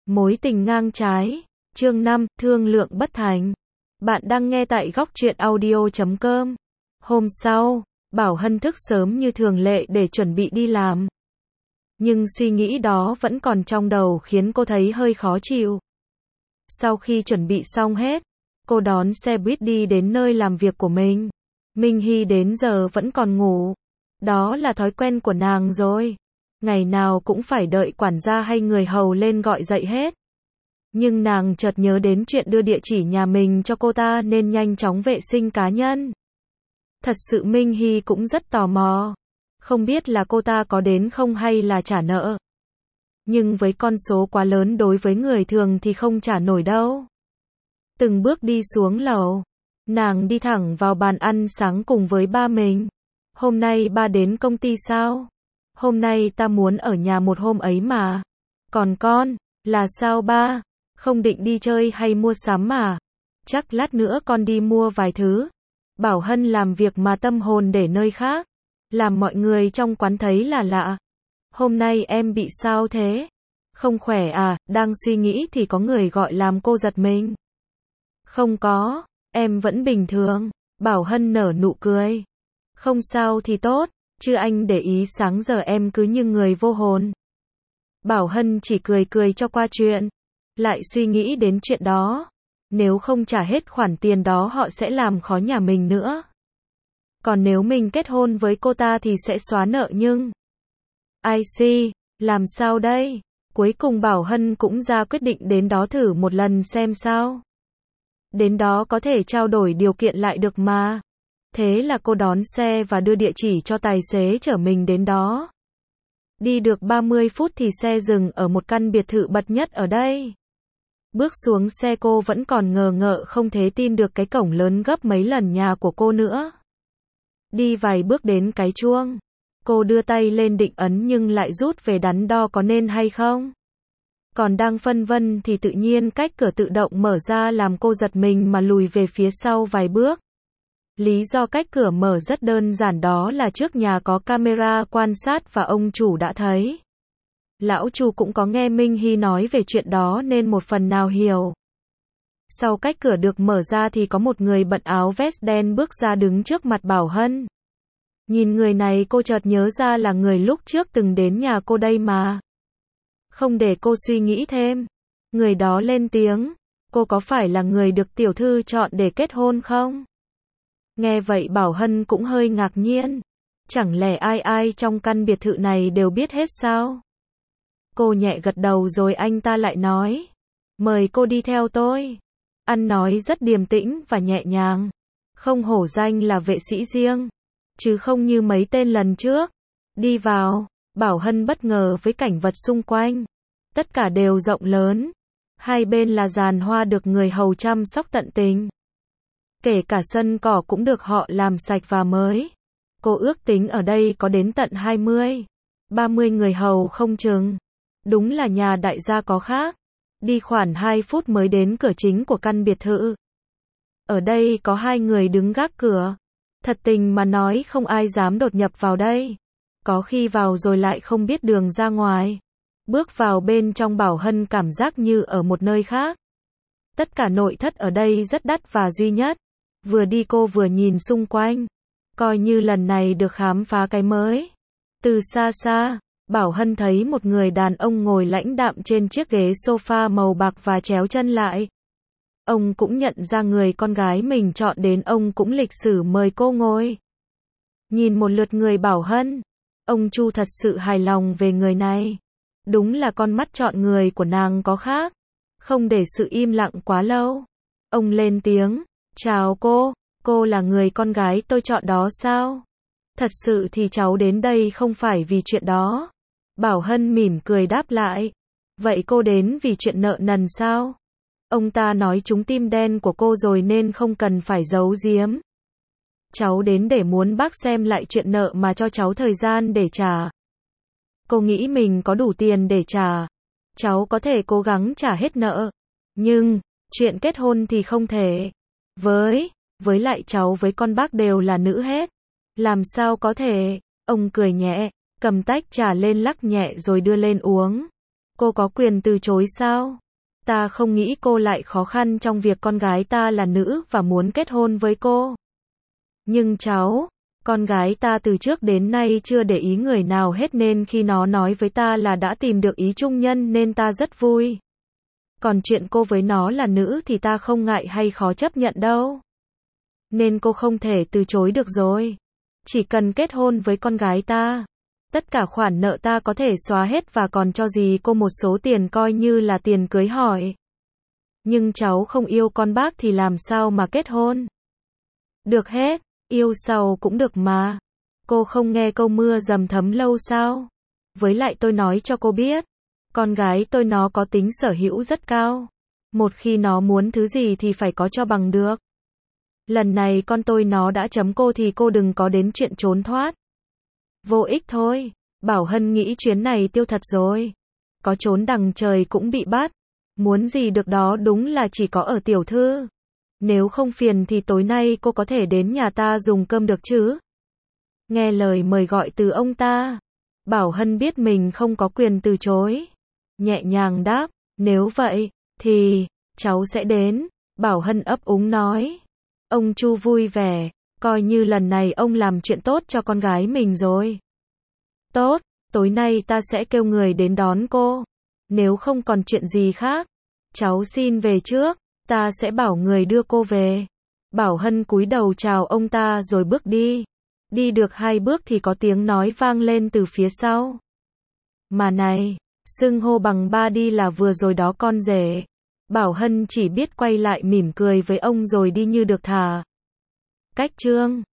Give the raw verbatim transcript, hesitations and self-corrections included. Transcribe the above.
Mối tình ngang trái. Chương năm, thương lượng bất thành. Bạn đang nghe tại góc truyện audio chấm com. Hôm sau, Bảo Hân thức sớm như thường lệ để chuẩn bị đi làm. Nhưng suy nghĩ đó vẫn còn trong đầu khiến cô thấy hơi khó chịu. Sau khi chuẩn bị xong hết, cô đón xe buýt đi đến nơi làm việc của mình. Minh Hy đến giờ vẫn còn ngủ. Đó là thói quen của nàng rồi. Ngày nào cũng phải đợi quản gia hay người hầu lên gọi dậy hết. Nhưng nàng chợt nhớ đến chuyện đưa địa chỉ nhà mình cho cô ta nên nhanh chóng vệ sinh cá nhân. Thật sự Minh Hy cũng rất tò mò. Không biết là cô ta có đến không hay là trả nợ. Nhưng với con số quá lớn đối với người thường thì không trả nổi đâu. Từng bước đi xuống lầu, nàng đi thẳng vào bàn ăn sáng cùng với ba mình. Hôm nay ba đến công ty sao? Hôm nay ta muốn ở nhà một hôm ấy mà. Còn con, là sao ba? Không định đi chơi hay mua sắm mà? Chắc lát nữa con đi mua vài thứ. Bảo Hân làm việc mà tâm hồn để nơi khác, làm mọi người trong quán thấy là lạ. Hôm nay em bị sao thế? Không khỏe à? Đang suy nghĩ thì có người gọi làm cô giật mình. Không có, em vẫn bình thường. Bảo Hân nở nụ cười. Không sao thì tốt, chứ anh để ý sáng giờ em cứ như người vô hồn. Bảo Hân chỉ cười cười cho qua chuyện. Lại suy nghĩ đến chuyện đó. Nếu không trả hết khoản tiền đó họ sẽ làm khó nhà mình nữa. Còn nếu mình kết hôn với cô ta thì sẽ xóa nợ nhưng... I see, làm sao đây? Cuối cùng Bảo Hân cũng ra quyết định đến đó thử một lần xem sao. Đến đó có thể trao đổi điều kiện lại được mà. Thế là cô đón xe và đưa địa chỉ cho tài xế chở mình đến đó. Đi được ba mươi phút thì xe dừng ở một căn biệt thự bậc nhất ở đây. Bước xuống xe cô vẫn còn ngờ ngợ không thể tin được cái cổng lớn gấp mấy lần nhà của cô nữa. Đi vài bước đến cái chuông. Cô đưa tay lên định ấn nhưng lại rút về đắn đo có nên hay không. Còn đang phân vân thì tự nhiên cách cửa tự động mở ra làm cô giật mình mà lùi về phía sau vài bước. Lý do cách cửa mở rất đơn giản, đó là trước nhà có camera quan sát và ông chủ đã thấy. Lão chủ cũng có nghe Minh Hy nói về chuyện đó nên một phần nào hiểu. Sau cách cửa được mở ra thì có một người bận áo vest đen bước ra đứng trước mặt Bảo Hân. Nhìn người này cô chợt nhớ ra là người lúc trước từng đến nhà cô đây mà. Không để cô suy nghĩ thêm, người đó lên tiếng, cô có phải là người được tiểu thư chọn để kết hôn không? Nghe vậy Bảo Hân cũng hơi ngạc nhiên. Chẳng lẽ ai ai trong căn biệt thự này đều biết hết sao? Cô nhẹ gật đầu rồi anh ta lại nói. Mời cô đi theo tôi. Ăn nói rất điềm tĩnh và nhẹ nhàng. Không hổ danh là vệ sĩ riêng. Chứ không như mấy tên lần trước. Đi vào, Bảo Hân bất ngờ với cảnh vật xung quanh. Tất cả đều rộng lớn. Hai bên là giàn hoa được người hầu chăm sóc tận tình. Kể cả sân cỏ cũng được họ làm sạch và mới. Cô ước tính ở đây có đến tận hai mươi, ba mươi người hầu không chừng. Đúng là nhà đại gia có khác. Đi khoảng hai phút mới đến cửa chính của căn biệt thự. Ở đây có hai người đứng gác cửa. Thật tình mà nói không ai dám đột nhập vào đây. Có khi vào rồi lại không biết đường ra ngoài. Bước vào bên trong Bảo Hân cảm giác như ở một nơi khác. Tất cả nội thất ở đây rất đắt và duy nhất. Vừa đi cô vừa nhìn xung quanh. Coi như lần này được khám phá cái mới. Từ xa xa, Bảo Hân thấy một người đàn ông ngồi lãnh đạm trên chiếc ghế sofa màu bạc và chéo chân lại. Ông cũng nhận ra người con gái mình chọn đến, ông cũng lịch sử mời cô ngồi. Nhìn một lượt người Bảo Hân, ông Chu thật sự hài lòng về người này. Đúng là con mắt chọn người của nàng có khác. Không để sự im lặng quá lâu, ông lên tiếng. Chào cô, cô là người con gái tôi chọn đó sao? Thật sự thì cháu đến đây không phải vì chuyện đó. Bảo Hân mỉm cười đáp lại. Vậy cô đến vì chuyện nợ nần sao? Ông ta nói trúng tim đen của cô rồi nên không cần phải giấu giếm. Cháu đến để muốn bác xem lại chuyện nợ mà cho cháu thời gian để trả. Cô nghĩ mình có đủ tiền để trả. Cháu có thể cố gắng trả hết nợ. Nhưng, chuyện kết hôn thì không thể. Với, với lại cháu với con bác đều là nữ hết. Làm sao có thể? Ông cười nhẹ, cầm tách trà lên lắc nhẹ rồi đưa lên uống. Cô có quyền từ chối sao? Ta không nghĩ cô lại khó khăn trong việc con gái ta là nữ và muốn kết hôn với cô. Nhưng cháu, con gái ta từ trước đến nay chưa để ý người nào hết nên khi nó nói với ta là đã tìm được ý chung nhân nên ta rất vui. Còn chuyện cô với nó là nữ thì ta không ngại hay khó chấp nhận đâu. Nên cô không thể từ chối được rồi. Chỉ cần kết hôn với con gái ta, tất cả khoản nợ ta có thể xóa hết và còn cho dì cô một số tiền coi như là tiền cưới hỏi. Nhưng cháu không yêu con bác thì làm sao mà kết hôn? Được hết, yêu sau cũng được mà. Cô không nghe câu mưa dầm thấm lâu sao? Với lại tôi nói cho cô biết, con gái tôi nó có tính sở hữu rất cao. Một khi nó muốn thứ gì thì phải có cho bằng được. Lần này con tôi nó đã chấm cô thì cô đừng có đến chuyện trốn thoát. Vô ích thôi, Bảo Hân nghĩ chuyến này tiêu thật rồi. Có trốn đằng trời cũng bị bắt. Muốn gì được đó đúng là chỉ có ở tiểu thư. Nếu không phiền thì tối nay cô có thể đến nhà ta dùng cơm được chứ? Nghe lời mời gọi từ ông ta, Bảo Hân biết mình không có quyền từ chối. Nhẹ nhàng đáp, nếu vậy, thì, cháu sẽ đến. Bảo Hân ấp úng nói. Ông Chu vui vẻ, coi như lần này ông làm chuyện tốt cho con gái mình rồi. Tốt, tối nay ta sẽ kêu người đến đón cô. Nếu không còn chuyện gì khác, cháu xin về trước, ta sẽ bảo người đưa cô về. Bảo Hân cúi đầu chào ông ta rồi bước đi. Đi được hai bước thì có tiếng nói vang lên từ phía sau. Mà này, xưng hô bằng ba đi là vừa rồi đó con rể. Bảo Hân chỉ biết quay lại mỉm cười với ông rồi đi như được thả. Cách chương